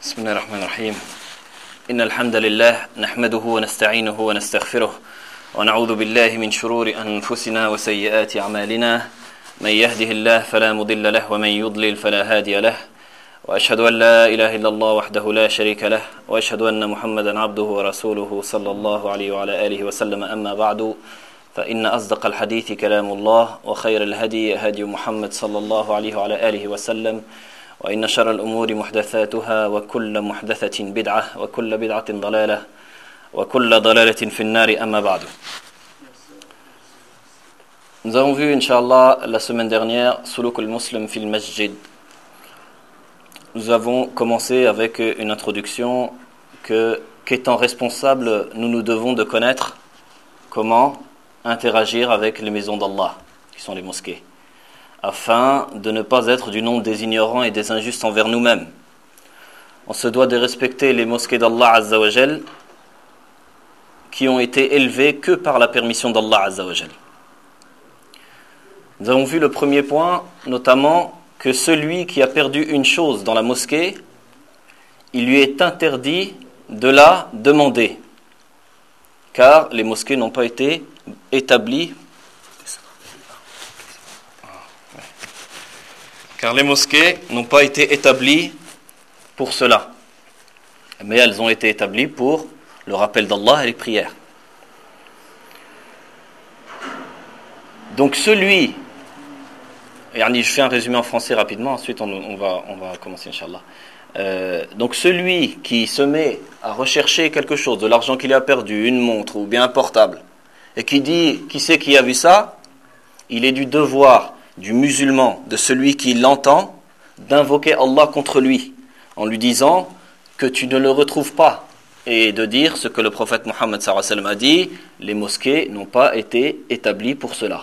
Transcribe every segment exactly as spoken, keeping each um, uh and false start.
بسم الله الرحمن الرحيم إن الحمد لله نحمده ونستعينه ونستغفره ونعوذ بالله من شرور أنفسنا وسيئات أعمالنا من يهده الله فلا مضل له ومن يضلل فلا هادي له وأشهد أن لا إله إلا الله وحده لا شريك له وأشهد أن محمدا عبده ورسوله صلى الله عليه وعلى آله وسلم أما بعد فإن أصدق الحديث كلام الله وخير الهدي هدي محمد صلى الله عليه وعلى آله وسلم وإن شر الأمور محدثاتها وكل محدثة بدعة وكل بدعة ضلالة وكل ضلالة في النار أما بعد. Nous avons vu, Inch'Allah, la semaine dernière, Suluk al-Muslim fil Masjid. Nous avons commencé avec une introduction que, qu'étant responsables, nous nous devons de connaître comment interagir avec les maisons d'Allah, qui sont les mosquées, afin de ne pas être du nombre des ignorants et des injustes envers nous-mêmes. On se doit de respecter les mosquées d'Allah Azza wa Jal, qui ont été élevées que par la permission d'Allah Azza wa Jal. Nous avons vu le premier point, notamment que celui qui a perdu une chose dans la mosquée, il lui est interdit de la demander, car les mosquées n'ont pas été établies car les mosquées n'ont pas été établies pour cela, mais elles ont été établies pour le rappel d'Allah et les prières. Donc celui, je fais un résumé en français rapidement, ensuite on, on, va, on va commencer Inch'Allah. Euh, donc celui qui se met à rechercher quelque chose, de l'argent qu'il a perdu, une montre ou bien un portable, et qui dit, qui c'est qui a vu ça, il est du devoir du musulman, de celui qui l'entend, d'invoquer Allah contre lui, en lui disant que tu ne le retrouves pas, et de dire ce que le prophète Mohammed sallallahu alayhi wa sallam a dit, les mosquées n'ont pas été établies pour cela.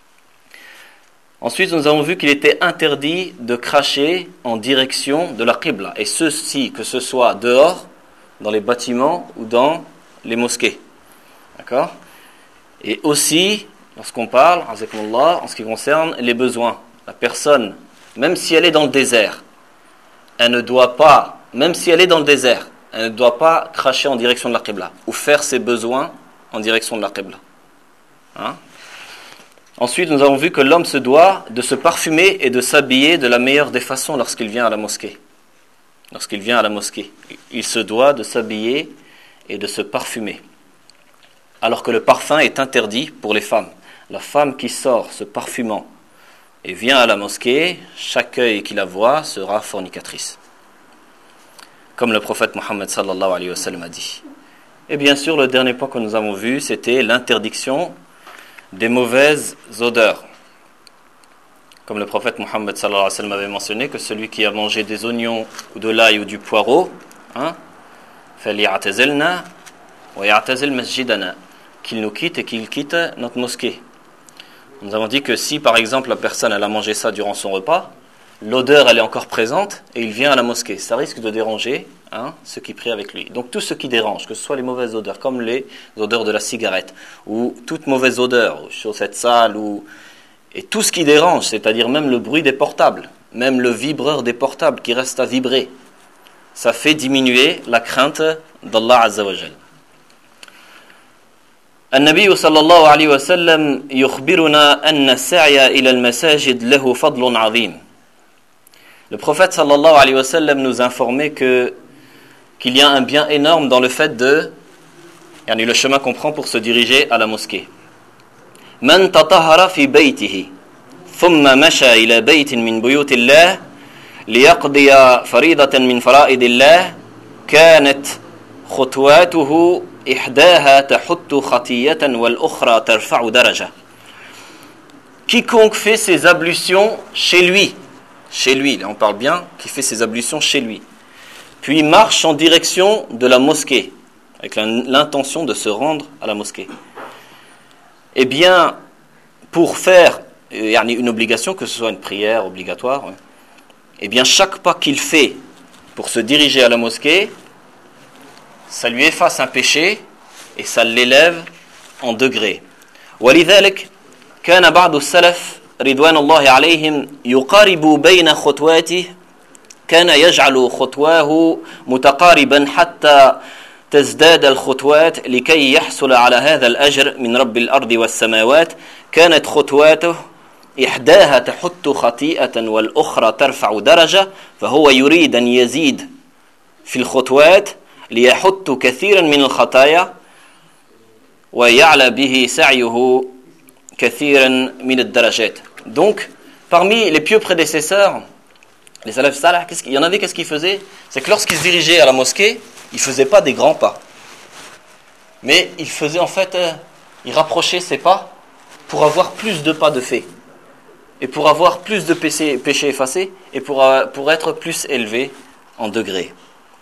Ensuite, nous avons vu qu'il était interdit de cracher en direction de la Qibla, et ceci, que ce soit dehors, dans les bâtiments ou dans les mosquées. D'accord ? Et aussi, lorsqu'on parle, en ce qui concerne les besoins, la personne, même si elle est dans le désert, elle ne doit pas, même si elle est dans le désert, elle ne doit pas cracher en direction de la Qibla, ou faire ses besoins en direction de la Qibla. Hein? Ensuite, nous avons vu que l'homme se doit de se parfumer et de s'habiller de la meilleure des façons lorsqu'il vient à la mosquée. Lorsqu'il vient à la mosquée, il se doit de s'habiller et de se parfumer. Alors que le parfum est interdit pour les femmes. La femme qui sort se parfumant et vient à la mosquée, chaque œil qui la voit sera fornicatrice. Comme le prophète Mohammed sallallahu alayhi wa sallam a dit. Et bien sûr, le dernier point que nous avons vu, c'était l'interdiction des mauvaises odeurs. Comme le prophète Mohammed sallallahu alayhi wa sallam avait mentionné que celui qui a mangé des oignons ou de l'ail ou du poireau, hein, فَلْيَعْتَزِلْنَا وَيَعْتَزِلْ مَسْجِدَنَا, qu'il nous quitte et qu'il quitte notre mosquée. Nous avons dit que si par exemple la personne elle a mangé ça durant son repas, l'odeur elle est encore présente et il vient à la mosquée, ça risque de déranger hein, ceux qui prient avec lui. Donc tout ce qui dérange, que ce soit les mauvaises odeurs comme les odeurs de la cigarette ou toute mauvaise odeur, chaussettes sales ou et tout ce qui dérange, c'est-à-dire même le bruit des portables, même le vibreur des portables qui reste à vibrer, ça fait diminuer la crainte d'Allah Azza wa Jal. النبي صلى الله عليه وسلم يخبرنا أن السعي إلى المساجد له فضل عظيم. Le prophète صلى الله عليه وسلم nous informait que qu'il y a un bien énorme dans le fait de يعني le chemin qu'on prend pour se diriger à la mosquée. من تطهر في بيته ثم مشى إلى بيت من بيوت الله ليقضي فريضة من فرائض الله كانت خطواته إحداها تحط خطية والأخرى ترفع درجة. Quiconque fait ses ablutions chez lui, chez lui, là on parle bien, qui fait ses ablutions chez lui, puis marche en direction de la mosquée, avec l'intention de se rendre à la mosquée. Eh bien, pour faire une obligation, que ce soit une prière obligatoire, eh bien chaque pas qu'il fait pour se diriger à la mosquée, ça lui efface un péché et ça l'élève en degré. ولذلك كان بعض السلف رضوان الله عليهم يقارب بين خطواته كان يجعل خطواه متقاربا حتى تزداد الخطوات لكي يحصل على هذا الأجر من رب الأرض والسماوات. كانت خطواته إحداها تحط خطيئة والأخرى ترفع درجة، فهو يريد أن يزيد في الخطوات ليحط كثيرا من الخطايا ويعلى به سعيه كثيرا من الدرجات. Donc, parmi les pieux prédécesseurs, les salaf salih, il y en avait, qu'est-ce qu'ils faisaient? C'est que lorsqu'ils se dirigeaient à la mosquée, ils ne faisaient pas des grands pas. Mais ils faisaient en fait, euh, ils rapprochaient ces pas pour avoir plus de pas de fait. Et pour avoir plus de péchés, péchés effacés, et pour, euh, pour être plus élevé en degrés.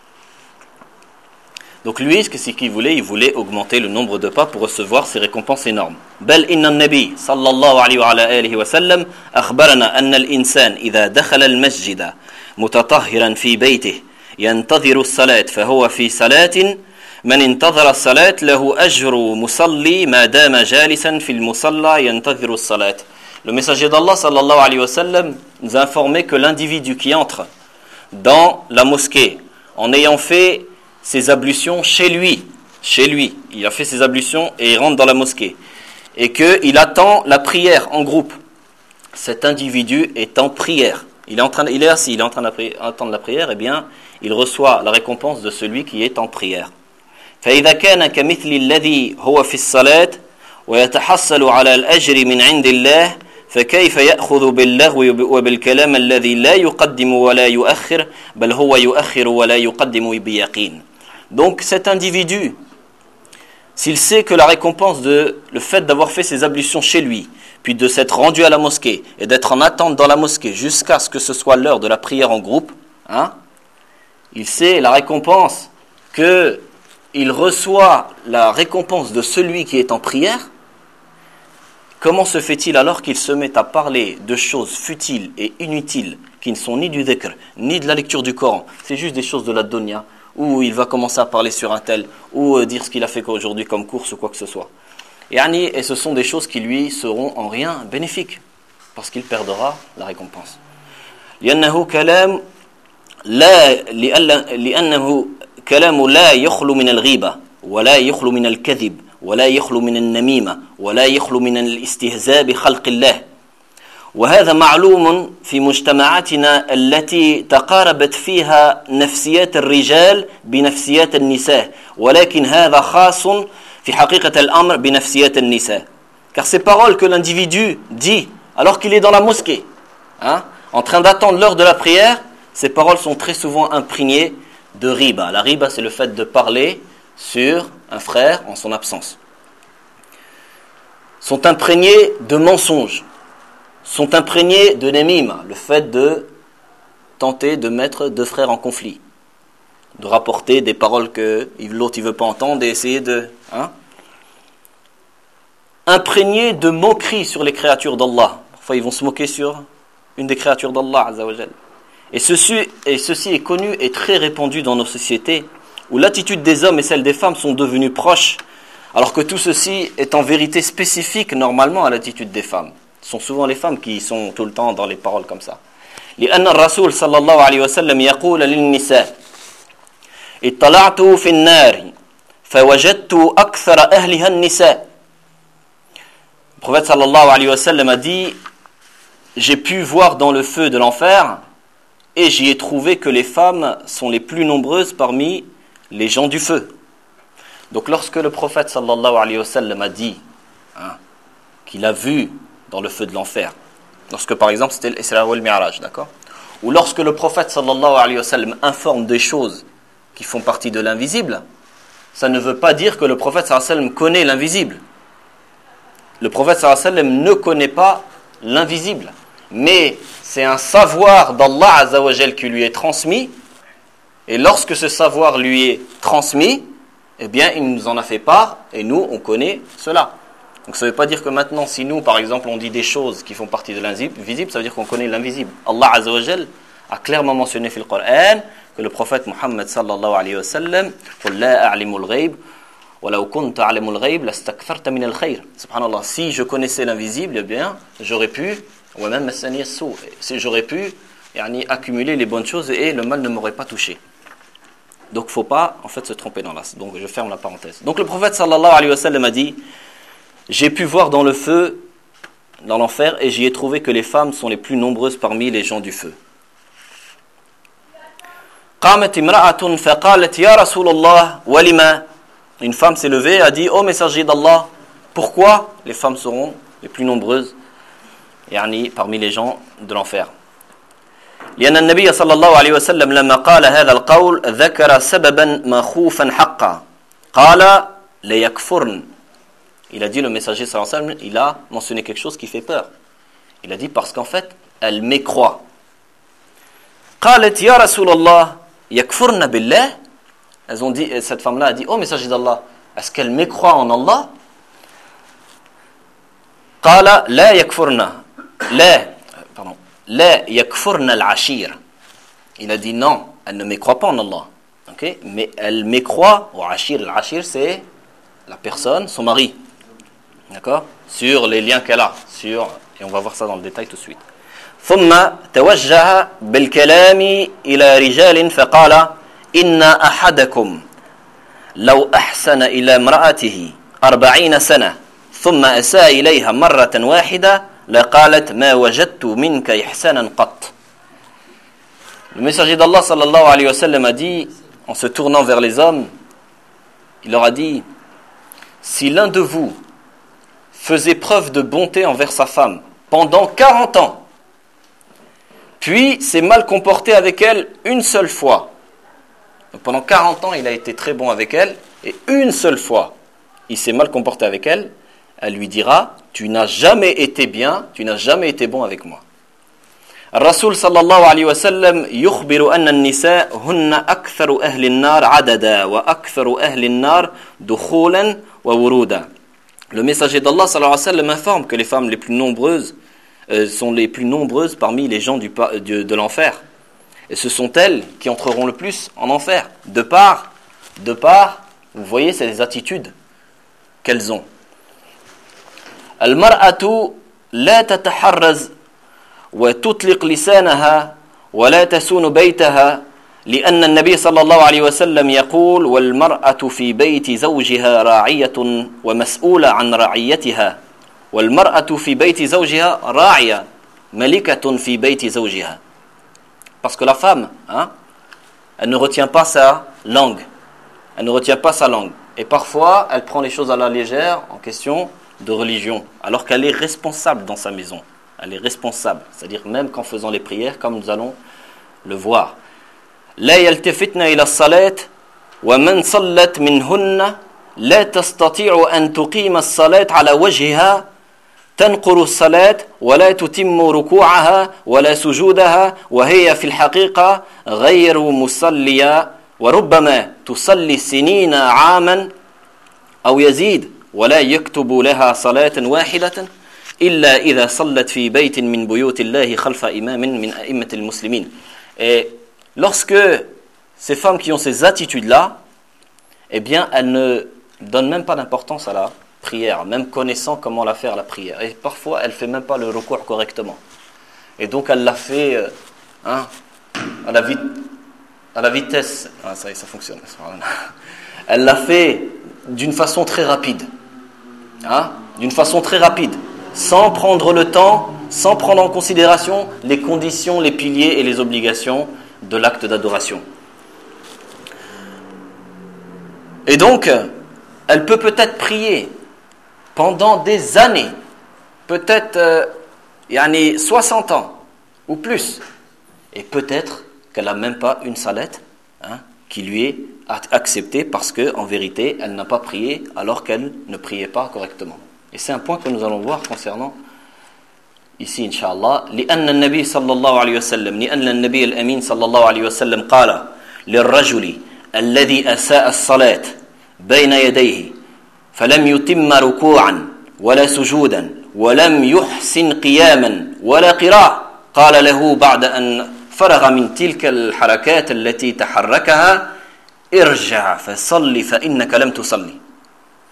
Donc lui, ce qu'il voulait, il voulait augmenter le nombre de pas pour recevoir ces récompenses énormes. بل إن النبي صلى الله عليه وعلى آله وسلم أخبرنا أن الإنسان إذا دخل المسجد متطهرا في بيته ينتظر الصلاة فهو في صلاة من انتظر الصلاة له أجر مصلي ما دام جالسا في المصلى ينتظر الصلاة. Le messager d'Allah sallallahu alayhi wa sallam nous a informé que l'individu qui entre dans la mosquée en ayant fait ses ablutions chez lui, chez lui, il a fait ses ablutions et il rentre dans la mosquée, et qu'il attend la prière en groupe, cet individu est en prière, il est, en train, il est assis, il est en train d'attendre la prière, eh bien, il reçoit la récompense de celui qui est en prière. فإذا كان كمثل الذي هو في الصلاة ويتحصل على الأجر من عند الله فكيف يأخذ باللغو وبالكلام الذي لا يقدم ولا يؤخر بل هو يؤخر ولا يقدم بيقين. Donc cet individu, s'il sait que la récompense de le fait d'avoir fait ses ablutions chez lui, puis de s'être rendu à la mosquée et d'être en attente dans la mosquée jusqu'à ce que ce soit l'heure de la prière en groupe, hein, il sait la récompense que il reçoit la récompense de celui qui est en prière. Comment se fait-il alors qu'il se met à parler de choses futiles et inutiles qui ne sont ni du dhikr, ni de la lecture du Coran, c'est juste des choses de la dunya, où il va commencer à parler sur un tel, ou dire ce qu'il a fait aujourd'hui comme course ou quoi que ce soit. Et ce sont des choses qui lui seront en rien bénéfiques, parce qu'il perdra la récompense. لأنه كلام لا لأنه كلام لا يخلو من الغيبة ولا يخلو من الكذب ولا يخلو من النميمة ولا يخلو من الاستهزاء بخلق الله. وهذا معلوم في مجتمعاتنا التي تقاربت فيها نفسيات الرجال بنفسيات النساء ولكن هذا خاص في حقيقة الأمر بنفسيات النساء. Car ces paroles que l'individu dit alors qu'il est dans la mosquée, hein, en train d'attendre l'heure de la prière, ces paroles sont très souvent imprégnées de riba. La riba, c'est le fait de parler sur un frère en son absence. Sont imprégnés de mensonges, sont imprégnés de nemima, le fait de tenter de mettre deux frères en conflit, de rapporter des paroles que l'autre ne veut pas entendre et essayer de... Hein, imprégnés de moqueries sur les créatures d'Allah. Parfois, ils vont se moquer sur une des créatures d'Allah, Azza wa Jal. Et ceci, et ceci est connu et très répandu dans nos sociétés, où l'attitude des hommes et celle des femmes sont devenues proches, alors que tout ceci est en vérité spécifique normalement à l'attitude des femmes. Ce sont souvent les femmes qui sont tout le temps dans les paroles comme ça. لأن الرسول صلى الله عليه وسلم يقول للنساء اطلعت في النار فوجدت أكثر أهلها النساء. Le prophète sallallahu alayhi wa sallam a dit, j'ai pu voir dans le feu de l'enfer et j'y ai trouvé que les femmes sont les plus nombreuses parmi les gens du feu. Donc lorsque le prophète sallallahu alayhi wa sallam a dit, hein, qu'il a vu dans le feu de l'enfer, lorsque par exemple c'était l'Isra wal Mi'raj, d'accord, ou lorsque le prophète sallallahu alayhi wa sallam informe des choses qui font partie de l'invisible, ça ne veut pas dire que le prophète sallallahu alayhi wa sallam connaît l'invisible. Le prophète sallallahu alayhi wa sallam ne connaît pas l'invisible, mais c'est un savoir d'Allah Azza wa Jal qui lui est transmis, et lorsque ce savoir lui est transmis, eh bien il nous en a fait part, et nous on connaît cela. Donc ça ne veut pas dire que maintenant si nous par exemple on dit des choses qui font partie de l'invisible, ça veut dire qu'on connaît l'invisible. Allah Azza wa Jal a clairement mentionné dans le Coran que le prophète Muhammad sallallahu alayhi wa sallam قُلْ لَا أَعْلِمُ الْغَيْبِ وَلَوْ كُنْتَ أَعْلَمُ الْغَيْبِ لَاسْتَكْثَرْتَ مِنَ الْخَيْرِ. Subhanallah, si je connaissais l'invisible, eh bien j'aurais pu, ou même si j'aurais pu yani, accumuler les bonnes choses et le mal ne m'aurait pas touché. Donc il ne faut pas en fait se tromper dans l'as. Donc je ferme la parenthèse. Donc le prophète sallallahu alayhi wa sallam a dit, j'ai pu voir dans le feu, dans l'enfer, et j'y ai trouvé que les femmes sont les plus nombreuses parmi les gens du feu. قامت امرأة فقالت يا رسول الله ولما. Une femme s'est levée et a dit, ô messager d'Allah, pourquoi les femmes seront les plus nombreuses يعني parmi les gens de l'enfer. لأن النبي صلى الله عليه وسلم لما قال هذا القول ذكر سببا مخوفا حقا قال ليكفرن. Il a dit, le messager sallallahu alayhi wa sallam, il a mentionné quelque chose qui fait peur. Il a dit parce qu'en fait, elle mécroit. قالت يا رسول الله يكفرن بالله. Elles ont dit, cette femme-là a dit, oh messager d'Allah, est-ce qu'elle mécroit en Allah? قال لا يكفرن لا pardon لا يكفرن العشير. Il a dit non, elle ne mécroit pas en Allah. Okay? Mais elle mécroit au ashir. L'ashir, c'est la personne, son mari. D'accord? Sur les liens qu'elle a. Sur, et on va voir ça dans le détail tout de suite. ثم توجه بالكلام إلى رجال فقال إن أحدكم لو أحسن إلى امرأته أربعين سنة ثم أساء إليها مرة واحدة لقالت ما وجدت منك إحسانا قط. Le messager d'Allah sallallahu alayhi wa sallam a dit, en se tournant vers les hommes, il leur a dit, si l'un de vous faisait preuve de bonté envers sa femme pendant quarante ans, puis s'est mal comporté avec elle une seule fois. Donc pendant quarante ans, il a été très bon avec elle, et une seule fois, il s'est mal comporté avec elle, elle lui dira, tu n'as jamais été bien, tu n'as jamais été bon avec moi. الرسول صلى الله عليه وسلم يخبر أن النساء هن أكثر أهل النار عددا وأكثر أهل النار دخولا وورودا. Le messager d'Allah sallallahu alayhi wa sallam informe que les femmes les plus nombreuses euh, sont les plus nombreuses parmi les gens du, de, de l'enfer. Et ce sont elles qui entreront le plus en enfer. De par, de par, vous voyez, c'est les attitudes qu'elles ont. المرأة لا تتحرز وتطلق لسانها ولا تسون بيتها لأن النبي صلى الله عليه وسلم يقول والمرأة في بيت زوجها راعية ومسؤولة عن رعيتها والمرأة في بيت زوجها راعية ملكة في بيت زوجها. Parce que la femme, hein, elle ne retient pas sa langue, elle ne retient pas sa langue, et parfois elle prend les choses à la légère en question de religion, alors qu'elle est responsable dans sa maison. Elle est responsable, c'est-à-dire même qu'en faisant les prières, comme nous allons le voir. لا يلتفتن إلى الصلاة ومن صلت منهن لا تستطيع أن تقيم الصلاة على وجهها تنقر الصلاة ولا تتم ركوعها ولا سجودها وهي في الحقيقة غير مصلية وربما تصلي سنين عاما أو يزيد ولا يكتب لها صلاة واحدة إلا إذا صلت في بيت من بيوت الله خلف إمام من أئمة المسلمين. Et lorsque ces femmes qui ont ces attitudes-là, eh bien, elles ne donnent même pas d'importance à la prière, même connaissant comment la faire la prière. Et parfois, elle ne fait même pas le recours correctement. Et donc, elle l'a fait euh, hein, à, la vit- à la vitesse. Ah, ça y est, ça fonctionne. Elle l'a fait d'une façon très rapide. Hein, d'une façon très rapide. Sans prendre le temps, sans prendre en considération les conditions, les piliers et les obligations de l'acte d'adoration. Et donc, elle peut peut-être prier pendant des années, peut-être euh, yani soixante ans ou plus, et peut-être qu'elle n'a même pas une salette hein, qui lui est acceptée parce qu'en vérité, elle n'a pas prié alors qu'elle ne priait pas correctement. Et c'est un point que nous allons voir concernant ici, Inch'Allah. لأن النبي صلى الله عليه وسلم لأن النبي الأمين صلى الله عليه وسلم قال للرجل الذي أساء الصلاة بين يديه فلم يتم ركوعا ولا سجودا ولم يحسن قياما ولا قراءة قال له بعد أن فرغ من تلك الحركات التي تحركها ارجع فصلي فإنك لم تصلي.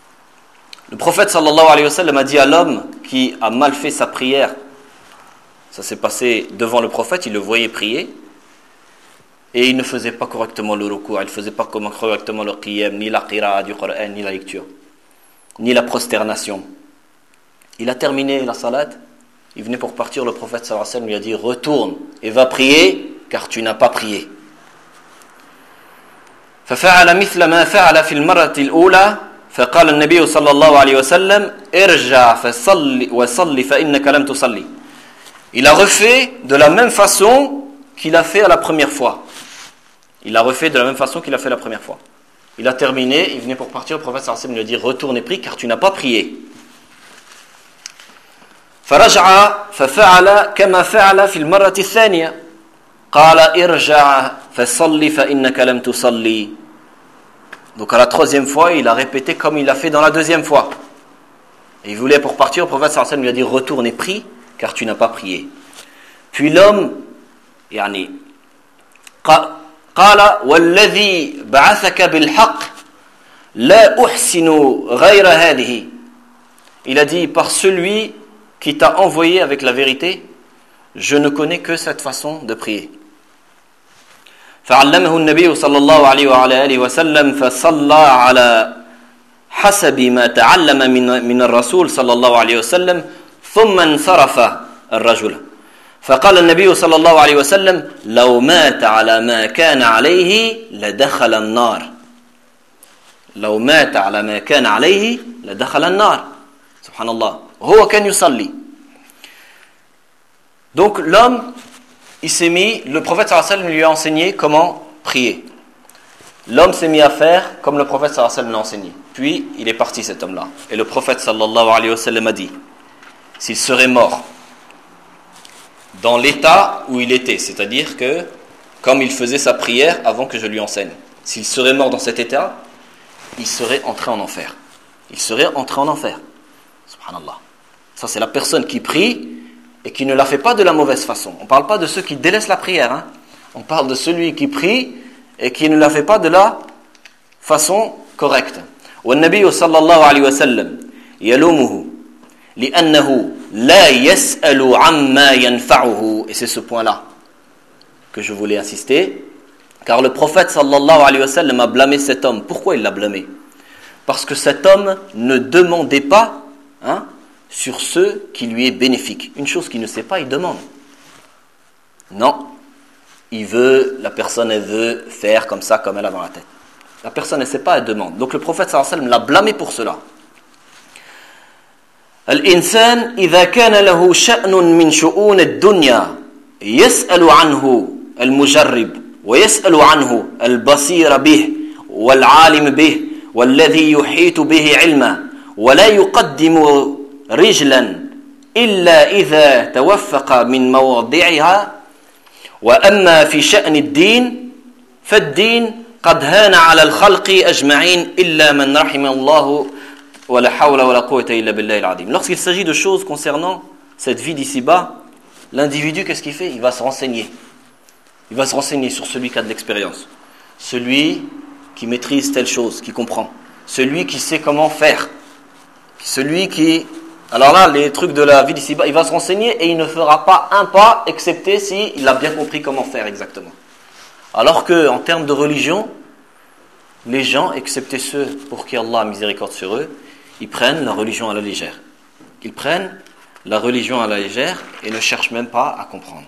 Le prophète sallallahu alayhi wa sallam a dit à l'homme qui a mal fait sa prière Ça s'est passé devant le prophète, il le voyait prier. Et il ne faisait pas correctement le ruku', il ne faisait pas correctement le qiyam, ni la qira'a du Coran, ni la lecture, ni la prosternation. Il a terminé la salat, il venait pour partir, le prophète sallallahu alayhi wa sallam lui a dit « Retourne et va prier, car tu n'as pas prié. » ففعل مثل ما فعل في المرة الأولى فقال النبي صلى الله عليه وسلم ارجع فصل وصلي فإنك لم تصلي. Il a refait de la même façon qu'il a fait à la première fois. Il a refait de la même façon qu'il a fait la première fois. Il a terminé, il venait pour partir, le prophète sallallahu alayhi wa sallam lui a dit retourne et prie car tu n'as pas prié. فرجع ففعل كما فعل في المرة الثانية قال ارجع فصلي فإنك لم تصلي. Donc à la troisième fois, il a répété comme il l'a fait dans la deuxième fois. Et il voulait pour partir, le prophète sallallahu alayhi wa sallam lui a dit retourne et prie car tu n'as pas prié. Puis l'homme يعني قال والذي بعثك بالحق لا أحسن غير هذه. Il a dit par celui qui t'a envoyé avec la vérité, je ne connais que cette façon de prier. فعلمه النبي صلى الله عليه وعلى آله وسلم فصلى على حسب ما تعلم من من الرسول صلى الله عليه وسلم ثم انصرف الرجل فقال النبي صلى الله عليه وسلم لو مات على ما كان عليه لدخل النار لو مات على ما كان عليه لدخل النار سبحان الله هو كان يصلي. Donc l'homme il s'est mis, le prophète sallallahu alayhi wa sallam lui a enseigné comment prier. L'homme s'est mis à faire comme le prophète sallallahu alayhi wa sallam l'a enseigné. Puis il est parti cet homme-là. Et le prophète sallallahu alayhi wa sallam a dit s'il serait mort dans l'état où il était, c'est-à-dire que comme il faisait sa prière avant que je lui enseigne, s'il serait mort dans cet état, il serait entré en enfer. Il serait entré en enfer. Subhanallah. Ça c'est la personne qui prie et qui ne la fait pas de la mauvaise façon. On ne parle pas de ceux qui délaissent la prière. Hein. On parle de celui qui prie et qui ne la fait pas de la façon correcte. والنبي صلى الله عليه وسلم يلومه لأنه لا يسأل عما ينفعه. Et c'est ce point-là que je voulais insister. Car le prophète sallallahu alayhi wa sallam a blâmé cet homme. Pourquoi il l'a blâmé? Parce que cet homme ne demandait pas hein, sur ce qui lui est bénéfique. Une chose qu'il ne sait pas, il demande. Non. Il veut, la personne elle veut faire comme ça, comme elle a dans la tête. La personne ne sait pas, elle demande. Donc le prophète sallallahu alayhi wa sallam l'a blâmé pour cela. الإنسان إذا كان له شأن من شؤون الدنيا يسأل عنه المجرب ويسأل عنه البصير به والعالم به والذي يحيط به علما ولا يقدم رجلا إلا إذا توفق من مواضعها وأما في شأن الدين فالدين قد هان على الخلق أجمعين إلا من رحم الله ولا حول ولا قوة إلا بالله العظيم. Lorsqu'il s'agit de choses concernant cette vie d'ici-bas, l'individu, qu'est-ce qu'il fait? Il va se renseigner. Il va se renseigner sur celui qui a de l'expérience, celui qui maîtrise telle chose, qui comprend, celui qui sait comment faire, celui qui... Alors là, les trucs de la vie d'ici-bas, il va se renseigner et il ne fera pas un pas, excepté s'il a bien compris comment faire exactement. Alors que, en termes de religion, les gens, excepté ceux pour qui Allah a miséricorde sur eux, ils prennent la religion à la légère. Ils prennent la religion à la légère et ne cherchent même pas à comprendre.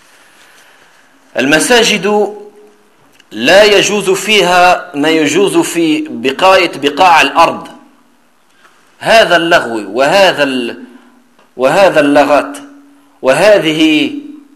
المساجد لا يجوز فيها ما يجوز في بقاية بقاع الأرض. هذا اللغو وهذا ال... وهذا اللغات وهذه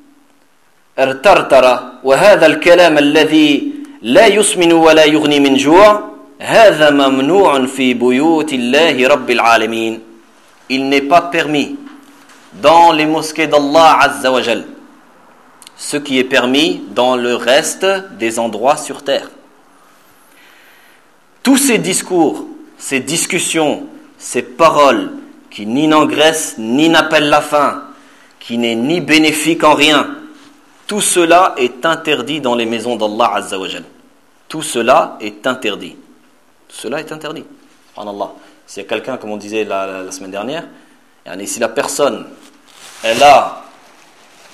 ارترتر وهذا الكلام الذي لا يسمن ولا يغني من جوع هذا ممنوع في بيوت الله رب العالمين. Il n'est pas permis dans les mosquées d'Allah Azza wa Jal ce qui est permis dans le reste des endroits sur terre. Tous ces discours, ces discussions, ces paroles qui ni n'engraissent ni n'appellent la faim, qui n'est ni bénéfique en rien, tout cela est interdit dans les maisons d'Allah Azza wa Jal. Tout cela est interdit. Tout cela est interdit. Subhanallah. S'il y a quelqu'un, comme on disait la, la, la semaine dernière, si la personne, elle a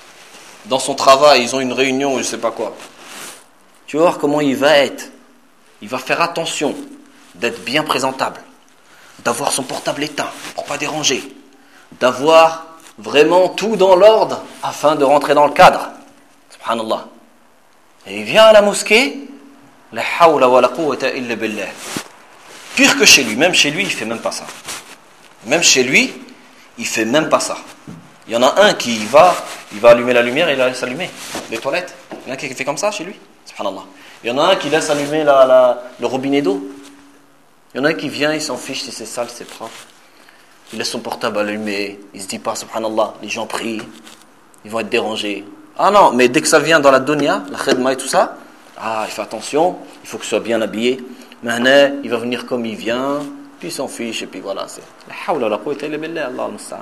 dans son travail, ils ont une réunion ou je ne sais pas quoi. Tu vas voir comment il va être. Il va faire attention d'être bien présentable, d'avoir son portable éteint pour ne pas déranger, d'avoir vraiment tout dans l'ordre afin de rentrer dans le cadre. Subhanallah. Et il vient à la mosquée, la hawla wa la quwwata illa billah. Pire que chez lui, même chez lui, il ne fait même pas ça. Même chez lui, il ne fait même pas ça. Il y en a un qui va, il va allumer la lumière et il la laisse allumer. Les toilettes. Il y en a un qui fait comme ça chez lui. Subhanallah. Il y en a un qui laisse allumer la, la, le robinet d'eau. Il y en a un qui vient, il s'en fiche si c'est sale, c'est propre. Il laisse son portable allumé. Il ne se dit pas, subhanallah, les gens prient. Ils vont être dérangés. Ah non, mais dès que ça vient dans la dunya, la khidma et tout ça, ah, il fait attention, il faut que ce soit bien habillé. Maintenant, il va venir comme il vient, puis il s'en fiche, et puis voilà. C'est la hawla wa la quwwata illa billah, Allah al-musta'an.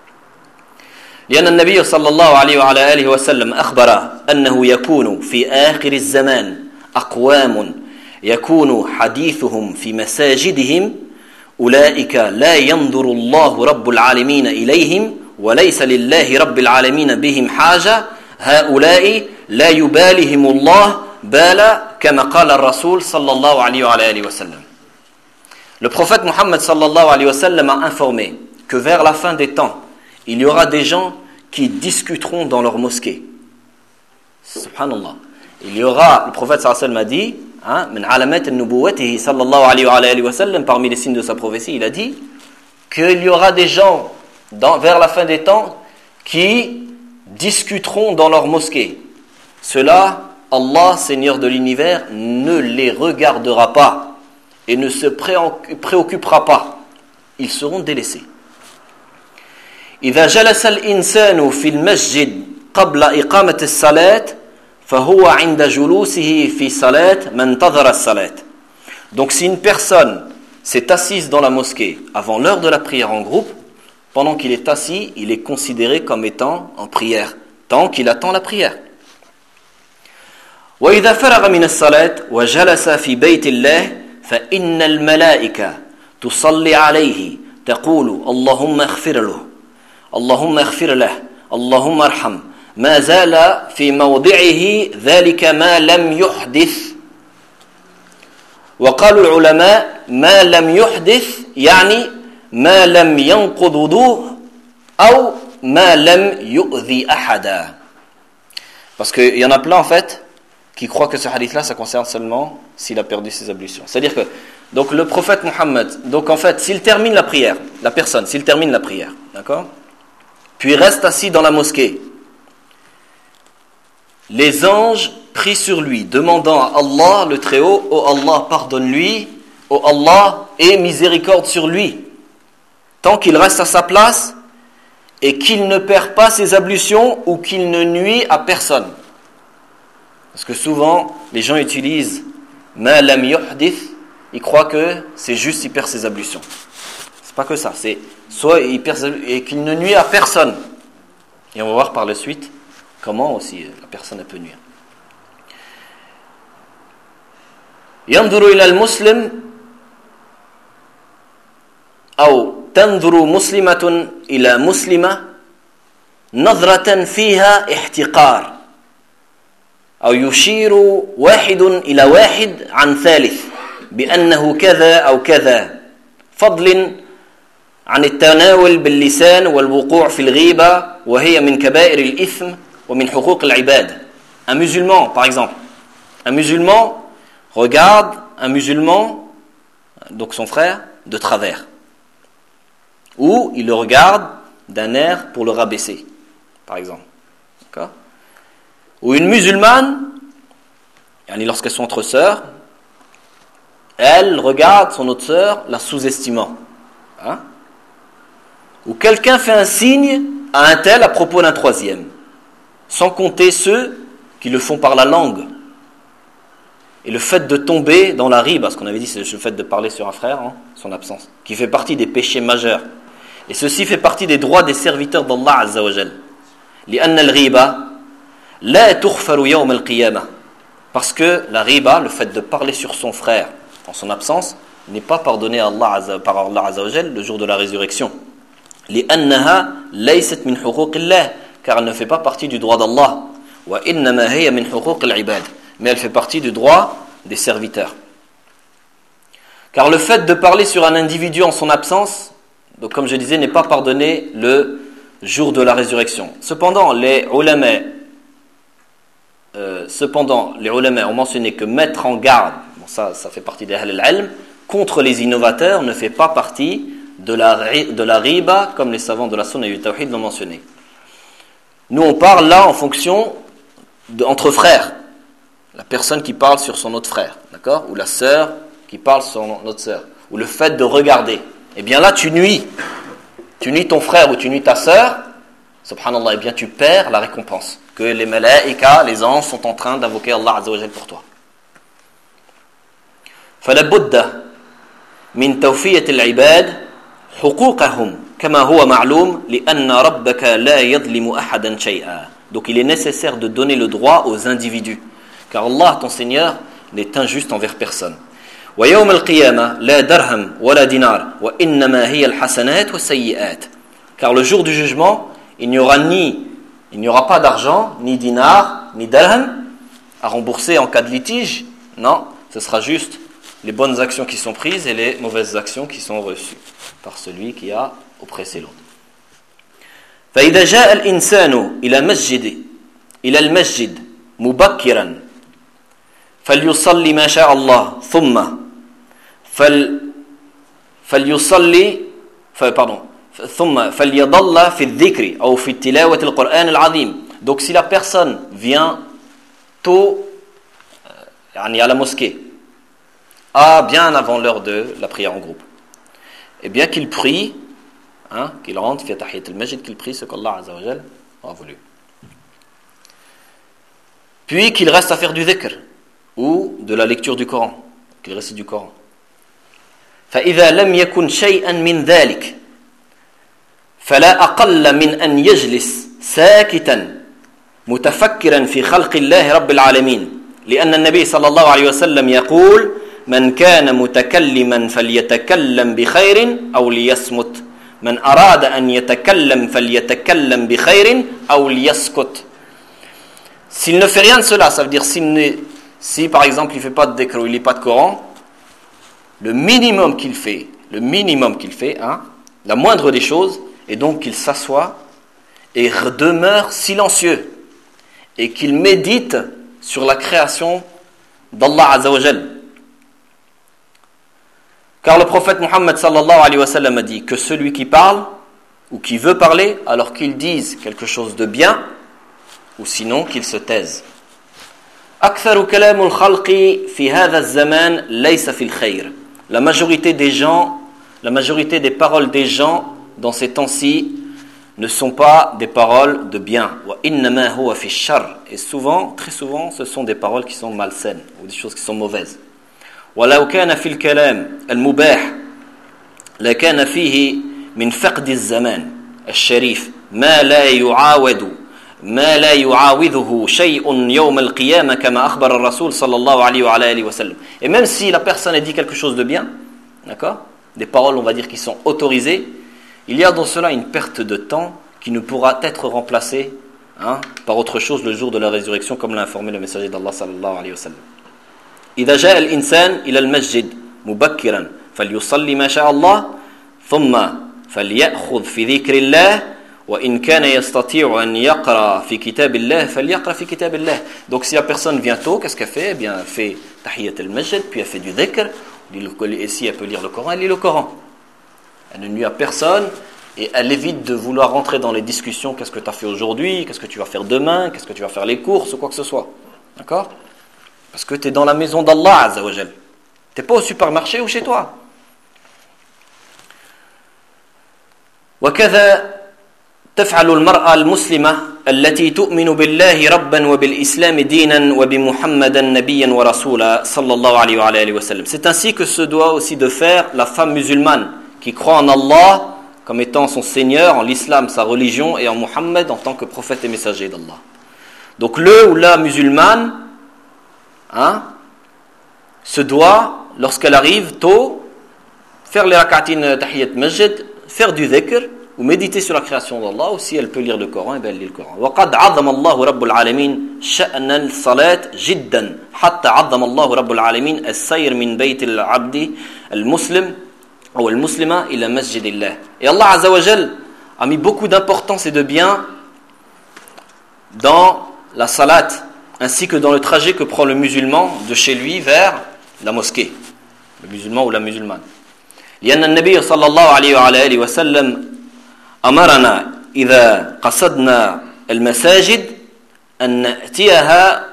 لأن النبي صلى الله عليه وعلى آله وسلم أخبر أنه يكون في آخر الزمان أقوام يكون حديثهم في مساجدهم أولئك لا ينظر الله رب العالمين إليهم وليس لله رب العالمين بهم حاجة هؤلاء لا يبالهم الله بال كما قال الرسول صلى الله عليه وعلى آله وسلم. Le prophète Mohammed sallallahu alayhi wa sallam a informé que vers la fin des temps, il y aura des gens qui discuteront dans leur mosquée. Subhanallah. Il y aura, le prophète sallallahu alayhi wa sallam a dit, hein, min alamat al-nubuwatihi sallallahu alayhi wa sallam, parmi les signes de sa prophétie, il a dit qu'il y aura des gens dans, vers la fin des temps qui discuteront dans leur mosquée. Cela, Allah, Seigneur de l'univers, ne les regardera pas et ne se préoccupera pas. Ils seront délaissés. إذا جلس الإنسان في المسجد قبل إقامة الصلاة فهو عند جلوسه في صلاة من انتظر الصلاة. Donc si une personne s'est assise dans la mosquée avant l'heure de la prière en groupe, pendant qu'il est assis, il est considéré comme étant en prière, tant qu'il attend la prière. وإذا فرغ من الصلاة وجلس في بيت الله فإن الملائكة تصلي عليه تقول اللهم اغفر له اللهم اغفر له اللهم ارحم ما زال في موضعه ذلك ما لم يحدث. وقال العلماء ما لم يحدث يعني ما لم ينقض وضوء أو ما لم يؤذي أحدا. Parce qu'il y en a plein en fait qui croient que ce hadith-là, ça concerne seulement s'il a perdu ses ablutions. C'est-à-dire que, donc le prophète Mohammed, donc en fait, s'il termine la prière, la personne, s'il termine la prière, d'accord, puis reste assis dans la mosquée, les anges prient sur lui, demandant à Allah le Très-Haut, oh Allah, pardonne-lui, oh Allah, aie miséricorde sur lui, tant qu'il reste à sa place et qu'il ne perd pas ses ablutions ou qu'il ne nuit à personne. Parce que souvent, les gens utilisent ma lam yuhdith, ils croient que c'est juste il perd ses ablutions. C'est pas que ça, c'est soit il perd ses ablutions et qu'il ne nuit à personne. Et on va voir par la suite comment aussi la personne elle peut nuire. ينظر إلى المسلم أو تنظر مسلمة إلى مسلمة نظرة فيها احتقار أو يشير واحد إلى واحد عن ثالث بأنه كذا أو كذا فضل عن التناول باللسان والوقوع في الغيبة وهي من كبائر الإثم ومن حقوق العباد. Un musulman, par exemple, un musulman regarde un musulman, donc son frère, de travers, ou il le regarde d'un air pour le rabaisser, par exemple. D'accord ? Ou une musulmane, lorsqu'elles sont entre sœurs, elle regarde son autre sœur la sous-estimant. Hein? Ou quelqu'un fait un signe à un tel à propos d'un troisième, sans compter ceux qui le font par la langue. Et le fait de tomber dans la riba, ce qu'on avait dit, c'est le fait de parler sur un frère, hein, son absence, qui fait partie des péchés majeurs. Et ceci fait partie des droits des serviteurs d'Allah Azza wa Jal. لأن الغيبة لا تغفر يوم القيامة. Parce que la riba, le fait de parler sur son frère en son absence, n'est pas pardonné à Allah Azza, par Allah Azza wa Jal le jour de la résurrection. لأنها ليست من حقوق الله, car elle ne fait pas partie du droit d'Allah. وإنما هي من حقوق العباد. Mais elle fait partie du droit des serviteurs. Car le fait de parler sur un individu en son absence, donc comme je disais, n'est pas pardonné le jour de la résurrection. Cependant, les ulama, euh, cependant, les ulama ont mentionné que mettre en garde, bon ça, ça fait partie des ahl al-ilm, contre les innovateurs ne fait pas partie de la, de la riba, comme les savants de la sunna et du tawhid l'ont mentionné. Nous, on parle là en fonction de, entre frères. La personne qui parle sur son autre frère, d'accord, ou la sœur qui parle sur notre sœur, ou le fait de regarder, eh bien là tu nuis, tu nuis ton frère ou tu nuis ta sœur, subhanallah, eh bien tu perds la récompense que les malaïka, les anges sont en train d'invoquer Allah Azza wa Jal pour toi. فلا بد من توفية العباد حقوقهم كما هو معلوم لأن ربك لا يظلم أحدا شيئا. Donc il est nécessaire de donner le droit aux individus, car Allah, ton Seigneur, n'est injuste envers personne. ويوم القيامة لا درهم ولا دينار وإنما هي الحسنات والسيئات. Car le jour du jugement, il n'y aura ni, il n'y aura pas d'argent, ni dinar, ni dirham à rembourser en cas de litige. Non, ce sera juste les bonnes actions qui sont prises et les mauvaises actions qui sont reçues par celui qui a oppressé l'autre. فإذا جاء الإنسان إلى مسجد إلى المسجد مبكرا فليصلي ما شاء الله ثم فل فليصلي pardon ثم فليضل في الذكر أو في التلاوة القرآن العظيم. Donc si la personne vient tôt يعني à la mosquée, ah, bien avant l'heure de la prière en groupe, eh bien qu'il prie, hein, qu'il rentre, fait tahiyat al-masjid, qu'il prie ce qu'Allah Azza wa Jal a voulu. Puis qu'il reste à faire du dhikr ou de la lecture du Coran, qu'il récite du Coran. فإذا لم يكن شيئا من ذلك فلا أقل من أن يجلس ساكتا متفكرا في خلق الله رب العالمين لأن النبي صلى الله عليه وسلم يقول من كان متكلما فليتكلم بخير أو ليصمت من أراد أن يتكلم فليتكلم بخير أو ليسكت. S'il ne fait rien de cela, ça veut dire s'il ne, si par exemple il ne fait pas de dhikr ou il ne lit pas de Coran, le minimum qu'il fait, le minimum qu'il fait, hein, la moindre des choses, est donc qu'il s'assoit et demeure silencieux et qu'il médite sur la création d'Allah Azza wa Jal. Car le prophète Muhammad sallallahu alayhi wa sallam a dit que celui qui parle ou qui veut parler, alors qu'il dise quelque chose de bien, ou sinon qu'il se taise. أكثر كلام الخلق في هذا الزمان ليس في الخير. La majorité des gens, la majorité des paroles des gens dans ces temps-ci ne sont pas des paroles de bien. وإنما هو في الشر. Et souvent, très souvent, ce sont des paroles qui sont malsaines ou des choses qui sont mauvaises. ولو كان في الكلام المباح لكان فيه من فقد الزمان الشريف ما لا يعاود ما لا يعاوضه شيء يوم القيامة كما أخبر الرسول صلى الله عليه وعلى آله وسلم. Et même si la personne a dit quelque chose de bien, d'accord, des paroles on va dire qui sont autorisées, il y a dans cela une perte de temps qui ne pourra être remplacée, hein, par autre chose le jour de la résurrection, comme l'a informé le messager d'Allah sallallahu alayhi wa sallam. إذا جاء الإنسان إلى المسجد مبكرا فليصلي ما شاء الله ثم فليأخذ في ذكر الله وإن كان يستطيع أن يقرأ في كتاب الله فليقرأ في كتاب الله. Donc si la personne vient tôt, qu'est-ce qu'elle fait? Eh bien, elle fait tahiyat al-masjid, puis elle fait du dhikr, et si elle peut lire le Coran, elle lit le Coran. Elle ne nuit à personne et elle évite de vouloir rentrer dans les discussions. Qu'est-ce que tu as fait aujourd'hui? Qu'est-ce que tu vas faire demain? Qu'est-ce que tu vas faire les courses ou quoi que ce soit? D'accord? Parce que tu es dans la maison d'Allah Azza wa Jal. Tu n'es pas au supermarché ou chez toi. وكذا تفعل المرأة المسلمة التي تؤمن بالله ربا وبالإسلام دينا وبمحمدا نبيا ورسولا صلى الله عليه وعلى آله وسلم. C'est ainsi que se doit aussi de faire la femme musulmane qui croit en Allah comme étant son Seigneur, en l'islam sa religion et en Muhammad en tant que prophète et messager d'Allah. Donc le ou la musulmane, hein, se doit, lorsqu'elle arrive tôt, faire les rak'atin tahiyat masjid, faire du dhikr, ou méditer sur la création d'Allah, ou si elle peut lire le Coran, et bien elle lit le Coran. وقد عظم الله رب العالمين شأن الصلاة جدا حتى عظم الله رب العالمين السير من بيت العبد المسلم أو المسلمة إلى مسجد الله. Et Allah Azza wa Jal a mis beaucoup d'importance et de bien dans la salat, ainsi que dans le trajet que prend le musulman de chez lui vers la mosquée, le musulman ou la musulmane. لأن النبي صلى الله عليه وعلى آله وسلم أمرنا إذا قصدنا المساجد أن نأتيها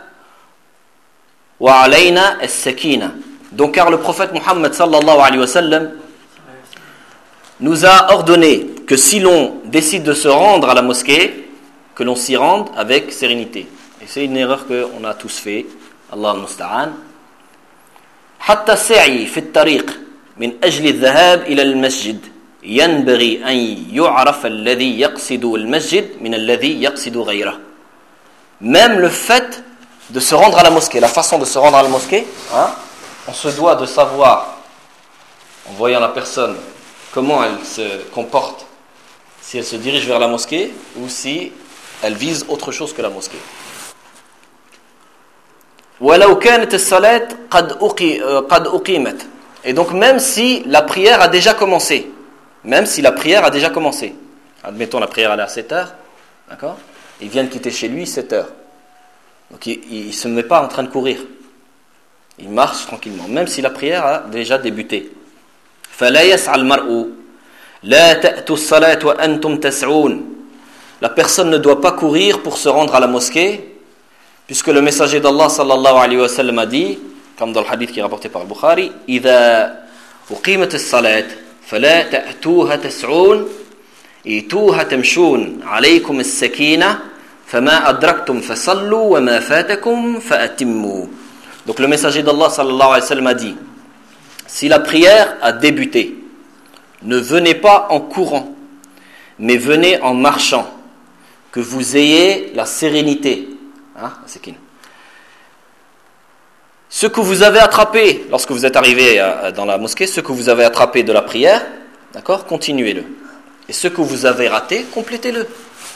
وعلينا السكينة. Donc car le prophète Muhammad sallallahu alayhi wa sallam nous a ordonné que si l'on décide de se rendre à la mosquée, que l'on s'y rende avec sérénité. Et c'est une erreur qu'on a tous fait. Allah al-Musta'an. حتى السعي في الطريق من أجل الذهاب إلى المسجد ينبغي أن يعرف الذي يقصد المسجد من الذي يقصد غيره. Même le fait de se rendre à la mosquée, la façon de se rendre à la mosquée, hein, on se doit de savoir, en voyant la personne, comment elle se comporte, si elle se dirige vers la mosquée ou si elle vise autre chose que la mosquée. وَلَوْ كَانَتِ الصَّلَاةُ قَدْ أُقِيمَتْ. Et donc même si la prière a déjà commencé, même si la prière a déjà commencé, admettons la prière elle est à sept heures, d'accord, il vient de quitter chez lui sept heures, donc il ne se met pas en train de courir, il marche tranquillement, même si la prière a déjà débuté. فَلَا يَسْعَ الْمَرْءُ لَا تَأْتُوا الصَّلَاةُ وَأَنْتُمْ تَسْعُونَ. La personne ne doit pas courir pour se rendre à la mosquée, puisque le messager d'Allah sallallahu alayhi wa sallam a dit, comme dans le hadith qui est rapporté par le Bukhari, إِذَا أُقِيمَتِ الصَّلَاةُ فَلَا تَأْتُوهَا تَسْعُونَ إِتُوهَا تَمْشُونَ عَلَيْكُمُ السَّكِينَةُ فَمَا أَدْرَكْتُمْ فَصَلُّوا وَمَا فَاتَكُمْ فَأَتِمُّوا. Donc le messager d'Allah sallallahu alayhi wa sallam a dit, si la prière a débuté, ne venez pas en courant, mais venez en marchant, que vous ayez la sérénité. Hein, c'est qui ? Ce que vous avez attrapé lorsque vous êtes arrivé dans la mosquée, ce que vous avez attrapé de la prière, d'accord, continuez-le. Et ce que vous avez raté, complétez-le. D'accord ?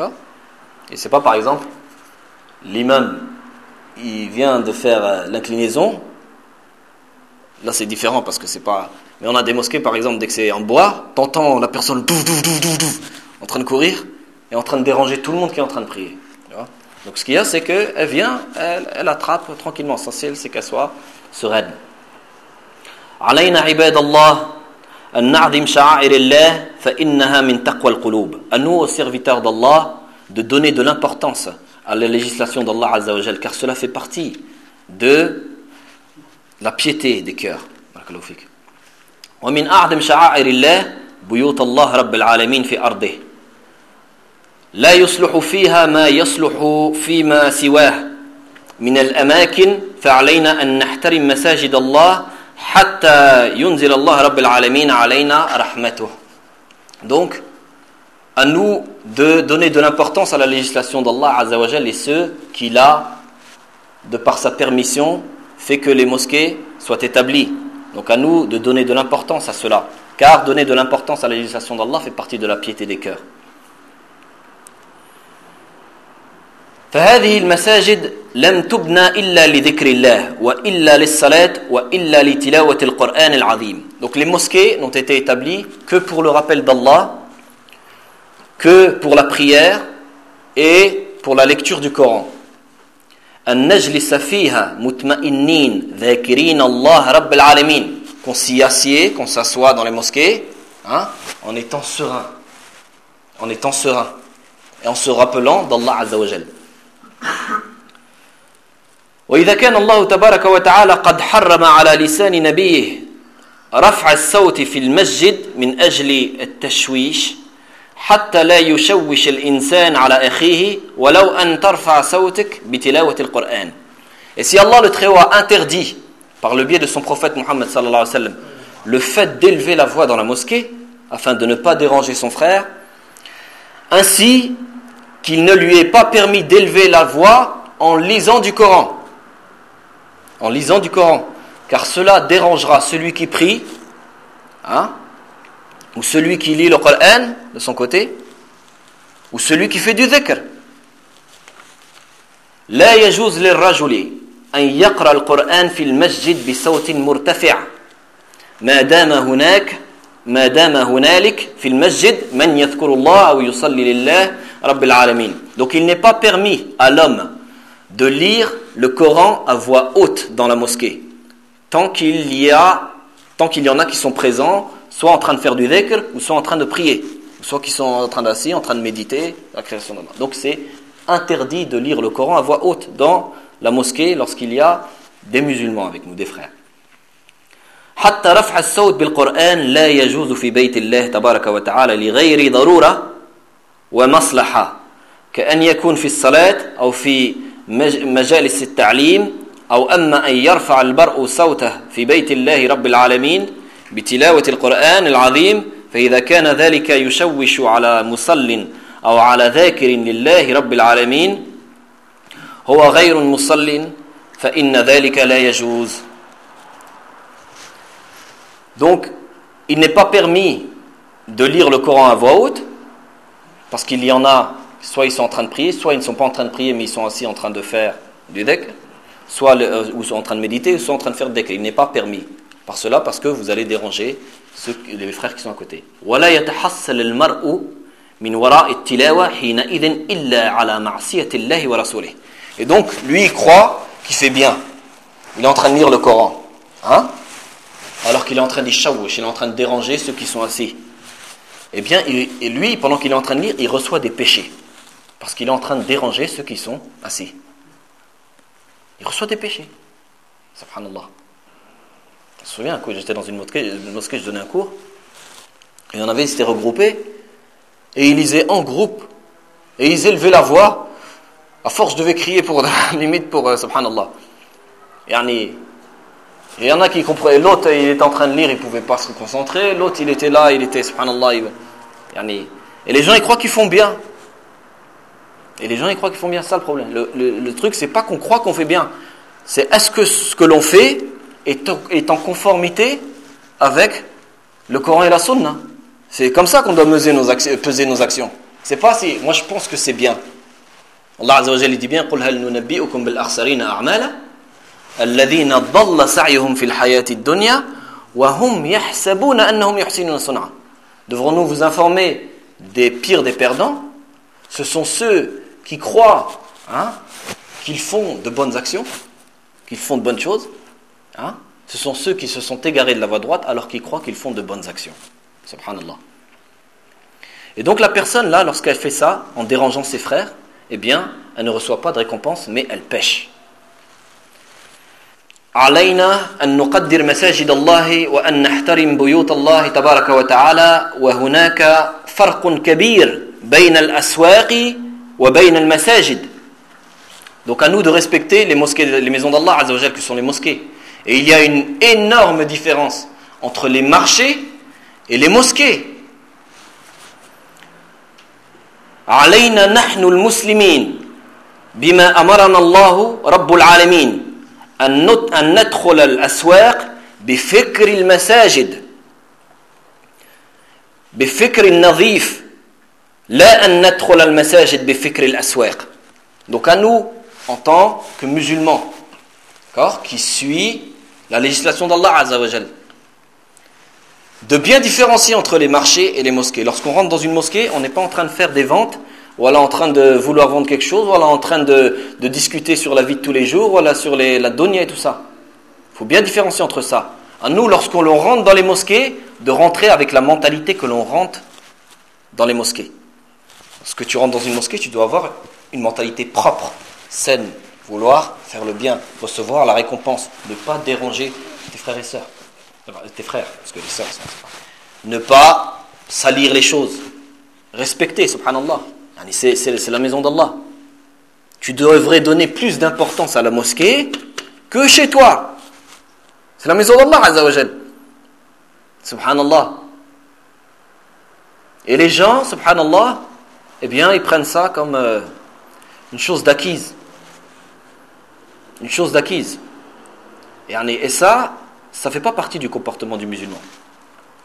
Et c'est pas par exemple, l'imam, il vient de faire l'inclinaison. Là c'est différent parce que c'est pas. Mais on a des mosquées par exemple, dès que c'est en bois, t'entends la personne douf, douf, douf, douf, douf, en train de courir et en train de déranger tout le monde qui est en train de prier. Donc ce qu'il y a, c'est qu'elle vient, elle, elle attrape tranquillement. L'essentiel, c'est qu'elle soit sereine. علينا عباد الله أن نعظم شعائر الله فإنها من تقوى القلوب. À nous, aux serviteurs d'Allah, de donner de l'importance à la législation d'Allah Azza wa Jal, car cela fait partie de la piété des cœurs. barakallahu fik. ومن أعظم شعائر الله بيوت الله رب العالمين في أرضه. لا يصلح فيها ما يصلح فيما سواه من الأماكن فعلينا أن نحترم مساجد الله حتى ينزل الله رب العالمين علينا رحمته. Donc, à nous de donner de l'importance à la législation d'Allah Azza wa Jal et ceux qu'il a, de par sa permission, fait que les mosquées soient établies. Donc à nous de donner de l'importance à cela, car donner de l'importance à la législation d'Allah fait partie de la piété des cœurs. فهذه المساجد لم تبنى إلا لذكر الله وإلا للصلاة وإلا لتلاوة القرآن العظيم. Donc les mosquées n'ont été établies que pour le rappel d'Allah, que pour la prière et pour la lecture du Coran. أن نجلس فيها مطمئنين ذاكرين الله رب العالمين. Qu'on s'y assied, qu'on s'assoit dans les mosquées, hein, en étant serein, en étant serein et en se rappelant d'Allah Azza wa Jal. وإذا كان الله تبارك وتعالى قد حرم على لسان نبيه رفع الصوت في المسجد من أجل التشويش حتى لا يشوش الإنسان على أخيه ولو أن ترفع صوتك بتلاوة القرآن. Et si Allah le Très-Haut a interdit par le biais de son prophète Muhammad sallallahu alayhi wa sallam le fait d'élever la voix dans la mosquée afin de ne pas déranger son frère, ainsi qu'il ne lui est pas permis d'élever la voix en lisant du Coran. En lisant du Coran. Car cela dérangera celui qui prie, hein, ou celui qui lit le Coran de son côté, ou celui qui fait du dhikr. لا يجوز للرجل أن يقرأ القرآن في المسجد بصوت مرتفع ما دام هناك ما دام هنالك في المسجد من يذكر الله أو يصلي لله رب العالمين. Donc il n'est pas permis à l'homme de lire le Coran à voix haute dans la mosquée tant qu'il y a tant qu'il y en a qui sont présents, soit en train de faire du dhikr ou soit en train de prier, soit qui sont en train d'assis, en train de méditer la création d'Allah. Donc c'est interdit de lire le Coran à voix haute dans la mosquée lorsqu'il y a des musulmans avec nous, des frères. حتى رفع الصوت بالقرآن لا يجوز في بيت الله تبارك وتعالى لغير ضرورة ومصلحة كأن يكون في الصلاة أو في مجالس التعليم أو أما أن يرفع المرء صوته في بيت الله رب العالمين بتلاوة القرآن العظيم فإذا كان ذلك يشوش على مصل أو على ذاكر لله رب العالمين هو غير مصل فإن ذلك لا يجوز. Donc, il n'est pas permis de lire le Coran à voix haute, parce qu'il y en a, soit ils sont en train de prier, soit ils ne sont pas en train de prier, mais ils sont assis en train de faire du dhikr, soit le, euh, ou sont en train de méditer, ou sont en train de faire du dhikr. Il n'est pas permis. Par cela, parce que vous allez déranger ceux, les frères qui sont à côté. وَلَا يَتَحَصَّلِ الْمَرْءُ مِنْ وَرَاءِ التِّلَاوَةِ حِينَئِذٍ إِلَّا عَلَى مَعْصِيَةِ اللَّهِ وَرَسُولِهِ. Et donc, lui, il croit qu'il fait bien. Il est en train de lire le Coran. Hein? Alors qu'il est en train de shawwish, il est en train de déranger ceux qui sont assis. Eh bien, il, et lui, pendant qu'il est en train de lire, il reçoit des péchés. Parce qu'il est en train de déranger ceux qui sont assis. Il reçoit des péchés. Subhanallah. Je me souviens, un coup, j'étais dans une mosquée, une mosquée, je donnais un cours. Et on avait, ils s'étaient regroupés. Et ils lisaient en groupe. Et ils élevaient la voix. À force, je devais crier pour, limite pour, euh, subhanallah. Yani, et il y en a qui comprenaient, l'autre il était en train de lire, il ne pouvait pas se concentrer, l'autre il était là, il était subhanallah. Il, yani, et les gens ils croient qu'ils font bien. Et les gens ils croient qu'ils font bien, c'est ça le problème. Le, le, le truc c'est pas qu'on croit qu'on fait bien, c'est est-ce que ce que l'on fait est, est en conformité avec le Coran et la Sunna. C'est comme ça qu'on doit peser nos actions. Peser nos actions. C'est pas si, moi je pense que c'est bien. Allah Azza wa Jalla dit bien قُلْ هَلْ نُنَبِّئُكُمْ بِالْأَخْسَرِينَ أَعْمَالًا الذين ضل سعيهم في الحياة الدنيا وهم يحسبون أنهم يحسنون صنعا. Devrons-nous vous informer des pires des perdants? Ce sont ceux qui croient hein, qu'ils font de bonnes actions, qu'ils font de bonnes choses. Hein? Ce sont ceux qui se sont égarés de la voie droite alors qu'ils croient qu'ils font de bonnes actions. Subhanallah. Et donc la personne là, lorsqu'elle fait ça, en dérangeant ses frères, eh bien, elle ne reçoit pas de récompense, mais elle pêche. علينا أن نقدر مساجد الله وأن نحترم بيوت الله تبارك وتعالى وهناك فرق كبير بين الأسواق وبين المساجد. Donc à nous de respecter les mosquées, les maisons d'Allah Azza wa Jal, qui sont les mosquées. Et il y a une énorme différence entre les marchés et les mosquées. علينا نحن المسلمين بما أمرنا الله رب العالمين أن ندخل الأسواق بفكر المساجد بفكر النظيف لا أن ندخل المساجد بفكر الأسواق. Donc à nous en tant que musulmans, d'accord, qui suit la législation d'Allah Azza wa Jal, de bien différencier entre les marchés et les mosquées. Lorsqu'on rentre dans une mosquée, on n'est pas en train de faire des ventes, voilà en train de vouloir vendre quelque chose, voilà en train de, de discuter sur la vie de tous les jours, voilà sur les, la dunya et tout ça. Il faut bien différencier entre ça. À nous, lorsqu'on rentre dans les mosquées, de rentrer avec la mentalité que l'on rentre dans les mosquées. Lorsque tu rentres dans une mosquée, tu dois avoir une mentalité propre, saine, vouloir faire le bien, recevoir la récompense, ne pas déranger tes frères et sœurs. Tes frères, parce que les sœurs, c'est pas. Ne pas salir les choses. Respecter, subhanallah. C'est, c'est, c'est la maison d'Allah. Tu devrais donner plus d'importance à la mosquée que chez toi. C'est la maison d'Allah Azza wa Jal. Subhanallah. Et les gens, subhanallah, eh bien, ils prennent ça comme euh, une chose d'acquise. Une chose d'acquise. Et, et ça, ça ne fait pas partie du comportement du musulman.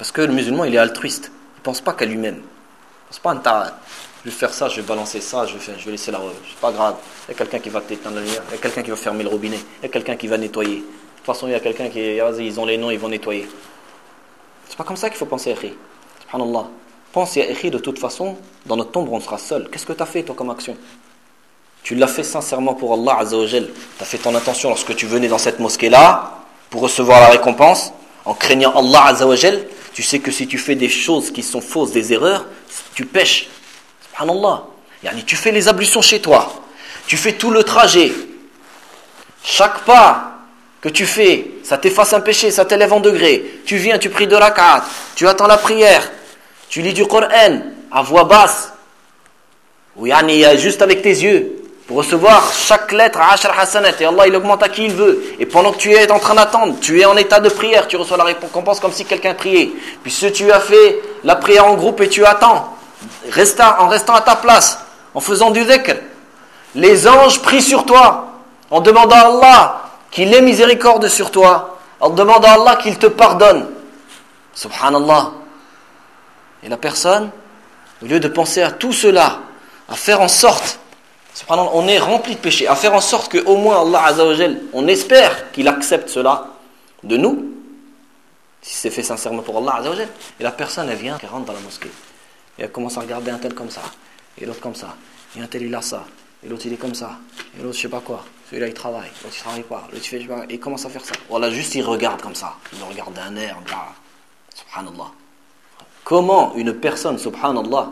Parce que le musulman, il est altruiste. Il ne pense pas qu'à lui-même. Il ne pense pas, à, je vais faire ça, je vais balancer ça, je vais, faire, je vais laisser la... C'est pas grave. Il y a quelqu'un qui va t'éteindre la lumière. Il y a quelqu'un qui va fermer le robinet. Il y a quelqu'un qui va nettoyer. De toute façon, il y a quelqu'un qui... Ils ont les noms, ils vont nettoyer. C'est pas comme ça qu'il faut penser, Akhi. Subhanallah. Pense, ya Akhi, de toute façon, dans notre tombe, on sera seul. Qu'est-ce que tu as fait, toi, comme action? Tu l'as fait sincèrement pour Allah Azza wa Jal. Tu as fait ton intention lorsque tu venais dans cette mosquée-là pour recevoir la récompense, en craignant Allah Azza wa Jal. Tu sais que si tu fais des choses qui sont fausses, des erreurs, tu pèches. Subhanallah. Yani, tu fais les ablutions chez toi. Tu fais tout le trajet. Chaque pas que tu fais, ça t'efface un péché, ça t'élève en degré. Tu viens, tu pries deux rak'at, tu attends la prière, tu lis du Coran à voix basse, ou yani, juste avec tes yeux, pour recevoir chaque lettre à ashar hasanat, et Allah il augmente à qui il veut. Et pendant que tu es en train d'attendre, tu es en état de prière, tu reçois la récompense comme si quelqu'un priait. Puis si tu as fait la prière en groupe et tu attends, restant, en restant à ta place, en faisant du dhikr, les anges prient sur toi, en demandant à Allah qu'il ait miséricorde sur toi, en demandant à Allah qu'il te pardonne. Subhanallah. Et la personne, au lieu de penser à tout cela, à faire en sorte, subhanallah, on est rempli de péchés, à faire en sorte qu'au moins Allah Azza wa Jal, on espère qu'il accepte cela de nous, si c'est fait sincèrement pour Allah Azza wa Jal. Et la personne, elle vient, elle rentre dans la mosquée, et elle commence à regarder un tel comme ça, et l'autre comme ça, et un tel il a ça, et l'autre il est comme ça, et l'autre je sais pas quoi, celui-là il travaille, l'autre il travaille pas, l'autre il fait je sais pas, et il commence à faire ça. Voilà, juste il regarde comme ça, il regarde d'un air, blah. Subhanallah. Comment une personne, subhanallah,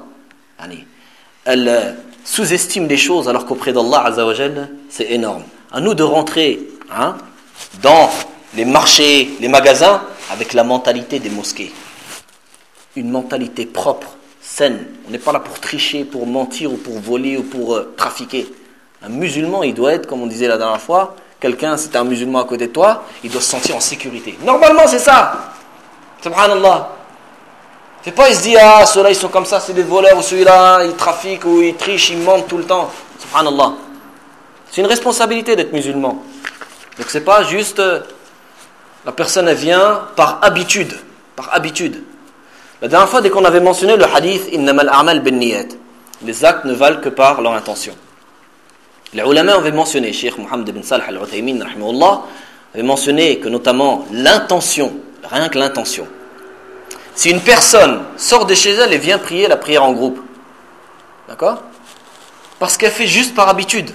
elle sous-estime les choses alors qu'auprès d'Allah Azza wa Jal, c'est énorme. À nous de rentrer hein, dans les marchés, les magasins, avec la mentalité des mosquées. Une mentalité propre, saine. On n'est pas là pour tricher, pour mentir, ou pour voler, ou pour euh, trafiquer. Un musulman, il doit être, comme on disait la dernière fois, quelqu'un, si tu es un musulman à côté de toi, il doit se sentir en sécurité. Normalement, c'est ça. Subhanallah. C'est pas, il se dit, ah, ceux-là, ils sont comme ça, c'est des voleurs, ou celui-là, ils trafiquent, ou ils trichent, ils mentent tout le temps. Subhanallah. C'est une responsabilité d'être musulman. Donc, c'est pas juste, euh, la personne, elle vient par habitude. Par habitude. La dernière fois, dès qu'on avait mentionné le hadith, innamal a'mal bin niyat. Les actes ne valent que par leur intention. Les ulama avaient mentionné, Cheikh Mohammed ibn Salih al-Uthaymin, rahimahullah, avait mentionné que notamment l'intention, rien que l'intention. Si une personne sort de chez elle et vient prier la prière en groupe, d'accord? Parce qu'elle fait juste par habitude.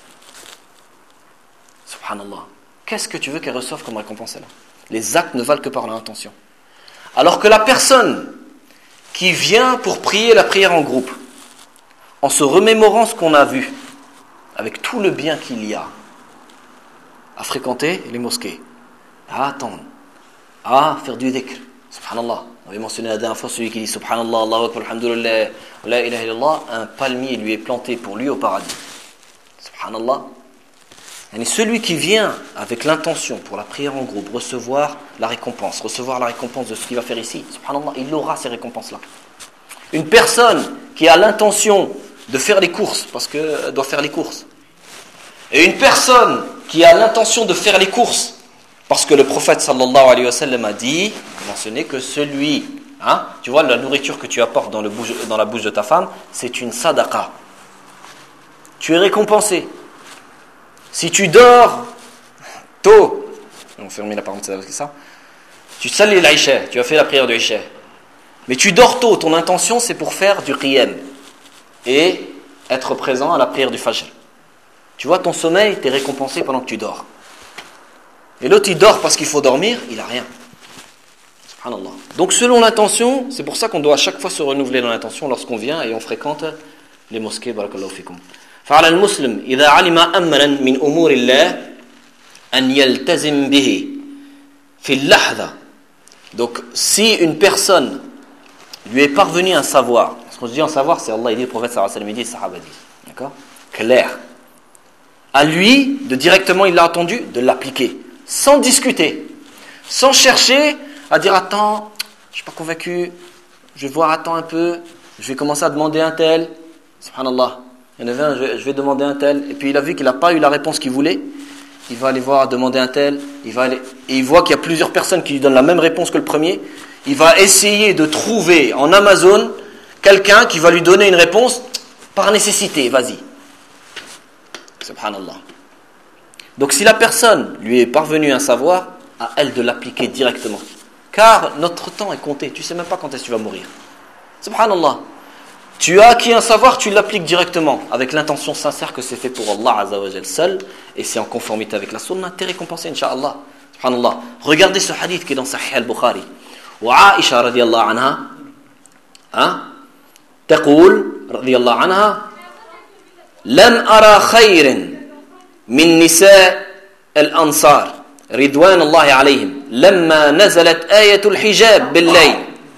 Subhanallah. Qu'est-ce que tu veux qu'elle reçoive comme récompense là? Les actes ne valent que par leur intention. Alors que la personne qui vient pour prier la prière en groupe, en se remémorant ce qu'on a vu, avec tout le bien qu'il y a, à fréquenter les mosquées, à attendre, à faire du dhikr, subhanallah. On avait mentionné la dernière fois celui qui dit subhanallah, Allahu akbar, alhamdulillah, la ilaha illallah, un palmier lui est planté pour lui au paradis. Subhanallah. Et celui qui vient avec l'intention pour la prière en groupe, recevoir la récompense, recevoir la récompense de ce qu'il va faire ici, subhanallah, il aura ces récompenses-là. Une personne qui a l'intention de faire les courses, parce qu'elle doit faire les courses, et une personne qui a l'intention de faire les courses, parce que le prophète sallallahu alayhi wa sallam a dit, mentionné que celui, hein, tu vois, la nourriture que tu apportes dans, le bouche, dans la bouche de ta femme, c'est une sadaqa. Tu es récompensé. Si tu dors tôt, on va fermer la parenthèse avec ça, tu salis l'Aïcha, tu as fait la prière de l'Aïcha, mais tu dors tôt, ton intention c'est pour faire du qiyam et être présent à la prière du Fajr. Tu vois, ton sommeil, tu es récompensé pendant que tu dors. Et l'autre, il dort parce qu'il faut dormir, il n'a rien. Subhanallah. Donc, selon l'intention, c'est pour ça qu'on doit à chaque fois se renouveler dans l'intention lorsqu'on vient et on fréquente les mosquées. Barakallahu fikum. فعلى المسلم إذا علم أمرا من أمور الله أن يلتزم به في اللحظة. Donc, si une personne lui est parvenue un savoir, ce qu'on se dit en savoir, c'est Allah, il dit, le prophète sallallahu alayhi wa sallam, il dit, les sahaba disent, d'accord, clair. À lui, de directement, il l'a entendu, de l'appliquer, sans discuter, sans chercher à dire, attends, je ne suis pas convaincu, je vais voir, attends un peu, je vais commencer à demander un tel, subhanallah, il y en avait un, je vais, je vais demander un tel, et puis il a vu qu'il n'a pas eu la réponse qu'il voulait, il va aller voir, demander un tel, il va aller, et il voit qu'il y a plusieurs personnes qui lui donnent la même réponse que le premier. Il va essayer de trouver en Amazon quelqu'un qui va lui donner une réponse par nécessité, vas-y. Subhanallah. Donc si la personne lui est parvenue un savoir, à elle de l'appliquer directement. Car notre temps est compté, tu ne sais même pas quand est-ce que tu vas mourir. Subhanallah. Tu as acquis un savoir, tu l'appliques directement, avec l'intention sincère que c'est fait pour Allah Azza wa Jal seul, et c'est en conformité avec la sunna, t'es récompensé, Inch'Allah. Subhanallah. Regardez ce hadith qui est dans Sahih al-Bukhari. وعائشة رضي الله عنها أه؟ تقول رضي الله عنها لم أرى خير من نساء الأنصار رضوان الله عليهم لما نزلت آية الحجاب بالليل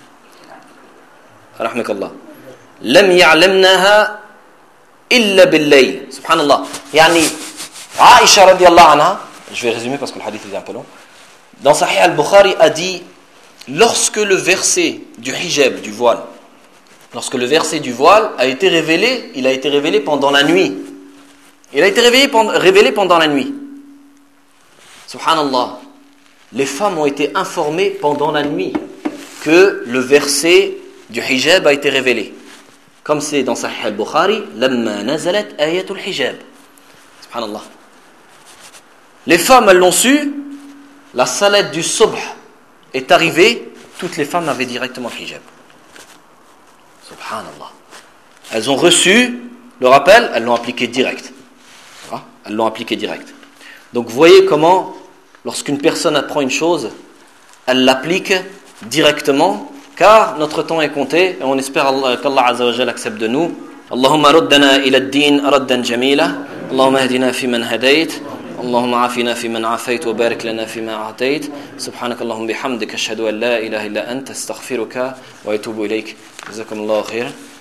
رحمك الله لم يعلمناها إلا بالليل سبحان الله يعني عائشة رضي الله عنها je vais résumer parce que le hadith est un peu long dans Sahih al-Bukhari a dit lorsque le verset du hijab, du voile, lorsque le verset du voile a été révélé, il a été révélé pendant la nuit. Il a été révélé pendant, révélé pendant la nuit. Subhanallah. Les femmes ont été informées pendant la nuit que le verset du hijab a été révélé. Comme c'est dans Sahih al-Bukhari, Lamma nazalat ayatul hijab. Subhanallah. Les femmes, elles l'ont su, la salade du subh est arrivée, toutes les femmes avaient directement le hijab. Subhanallah. Elles ont reçu le rappel, elles l'ont appliqué direct. Hein? Elles l'ont appliqué direct. Donc vous voyez comment, lorsqu'une personne apprend une chose, elle l'applique directement, car notre temps est compté, et on espère qu'Allah Azza wa Jal accepte de nous. Allahumma ruddana ila ad-din raddan jamila, Allahumma hadina fi man hadayt, اللهم عافنا فيمن عافيت وبارك لنا فيما أعطيت سبحانك اللهم بحمدك أشهد أن لا إله إلا أنت أستغفرك وأتوب إليك جزاكم الله خيرا